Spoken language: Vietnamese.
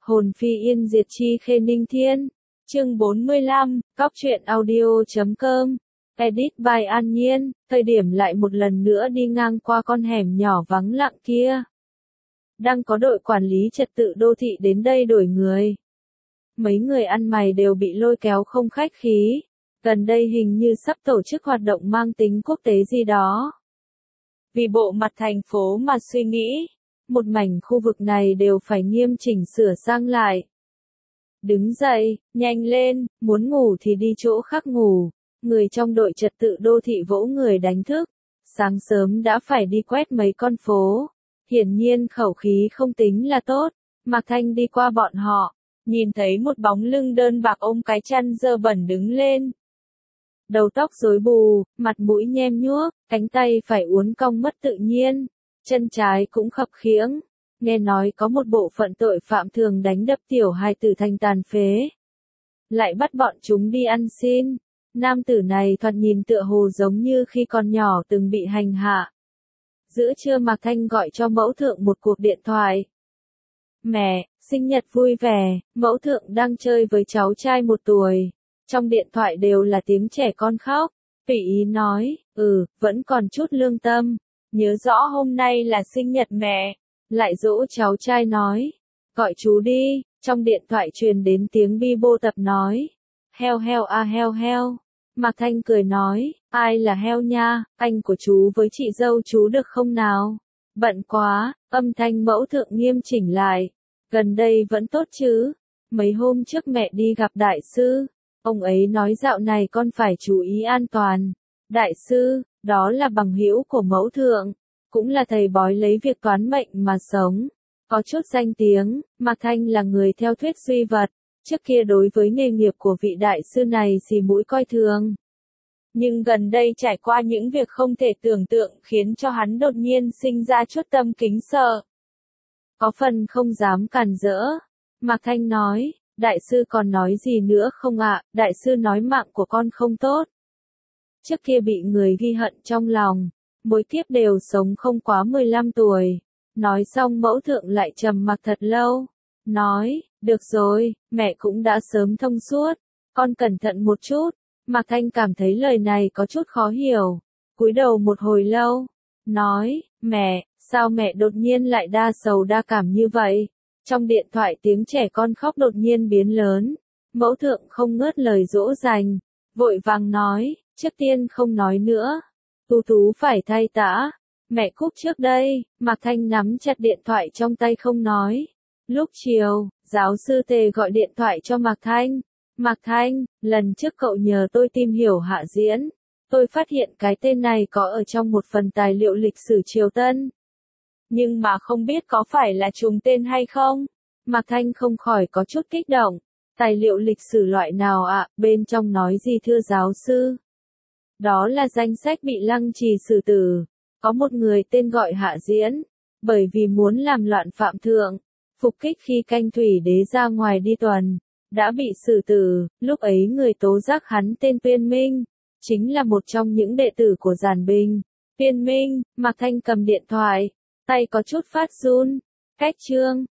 Hồn phi yên diệt chi khê ninh thiên. Chương 45, Cóc truyện audio.com. Edit by An Nhiên. Thời điểm lại một lần nữa đi ngang qua con hẻm nhỏ vắng lặng kia. Đang có đội quản lý trật tự đô thị đến đây đổi người. Mấy người ăn mày đều bị lôi kéo không khách khí. Gần đây hình như sắp tổ chức hoạt động mang tính quốc tế gì đó. Vì bộ mặt thành phố mà suy nghĩ, một mảnh khu vực này đều phải nghiêm chỉnh sửa sang lại. Đứng dậy, nhanh lên, muốn ngủ thì đi chỗ khác ngủ. Người trong đội trật tự đô thị vỗ người đánh thức. Sáng sớm đã phải đi quét mấy con phố. Hiển nhiên khẩu khí không tính là tốt. Mạc Thanh đi qua bọn họ, nhìn thấy một bóng lưng đơn bạc ôm cái chăn dơ bẩn đứng lên. Đầu tóc rối bù, mặt mũi nhem nhuốc, cánh tay phải uốn cong mất tự nhiên, chân trái cũng khập khiễng. Nghe nói có một bộ phận tội phạm thường đánh đập tiểu hài tử thành tàn phế. Lại bắt bọn chúng đi ăn xin. Nam tử này thoạt nhìn tựa hồ giống như khi còn nhỏ từng bị hành hạ. Giữa trưa Mạc Thanh gọi cho mẫu thượng một cuộc điện thoại. Mẹ, sinh nhật vui vẻ, mẫu thượng đang chơi với cháu trai 1 tuổi. Trong điện thoại đều là tiếng trẻ con khóc. Phỉ ý nói, vẫn còn chút lương tâm. Nhớ rõ hôm nay là sinh nhật mẹ. Lại dỗ cháu trai nói, gọi chú đi. Trong điện thoại truyền đến tiếng bi bô tập nói, heo heo a heo heo. Mạc Thanh cười nói, ai là heo nha, anh của chú với chị dâu chú được không nào? Bận quá, âm thanh mẫu thượng nghiêm chỉnh lại. Gần đây vẫn tốt chứ? Mấy hôm trước mẹ đi gặp đại sư. Ông ấy nói dạo này con phải chú ý an toàn. Đại sư, đó là bằng hữu của mẫu thượng. Cũng là thầy bói lấy việc toán mệnh mà sống. Có chút danh tiếng, Mạc Thanh là người theo thuyết duy vật. Trước kia đối với nghề nghiệp của vị đại sư này xì mũi coi thường. Nhưng gần đây trải qua những việc không thể tưởng tượng khiến cho hắn đột nhiên sinh ra chút tâm kính sợ. Có phần không dám cản rỡ. Mạc Thanh nói, đại sư còn nói gì nữa không ạ? Đại sư nói mạng của con không tốt. Trước kia bị người ghi hận trong lòng. Mỗi kiếp đều sống không quá 15 tuổi. Nói xong mẫu thượng lại trầm mặc thật lâu. Nói, được rồi, mẹ cũng đã sớm thông suốt. Con cẩn thận một chút. Mạc Thanh cảm thấy lời này có chút khó hiểu. Cúi đầu một hồi lâu. Nói, mẹ, sao mẹ đột nhiên lại đa sầu đa cảm như vậy? Trong điện thoại tiếng trẻ con khóc đột nhiên biến lớn. Mẫu thượng không ngớt lời dỗ dành. Vội vàng nói, trước tiên không nói nữa. Tú Tú phải thay tã. Mẹ cúp trước đây. Mạc Thanh nắm chặt điện thoại trong tay không nói. Lúc chiều, giáo sư Tề gọi điện thoại cho Mạc Thanh. Mạc Thanh, lần trước cậu nhờ tôi tìm hiểu Hạ Diễn. Tôi phát hiện cái tên này có ở trong một phần tài liệu lịch sử Triều Tân. Nhưng mà không biết có phải là trùng tên hay không? Mạc Thanh không khỏi có chút kích động. Tài liệu lịch sử loại nào ạ? Bên trong nói gì thưa giáo sư? Đó là danh sách bị lăng trì xử tử. Có một người tên gọi Hạ Diễn. Bởi vì muốn làm loạn phạm thượng. Phục kích khi canh thủy đế ra ngoài đi tuần. Đã bị xử tử. Lúc ấy người tố giác hắn tên Tuyên Minh. Chính là một trong những đệ tử của Giản Bình. Tuyên Minh, Mạc Thanh cầm điện thoại. Tay có chút phát run. Cách chương,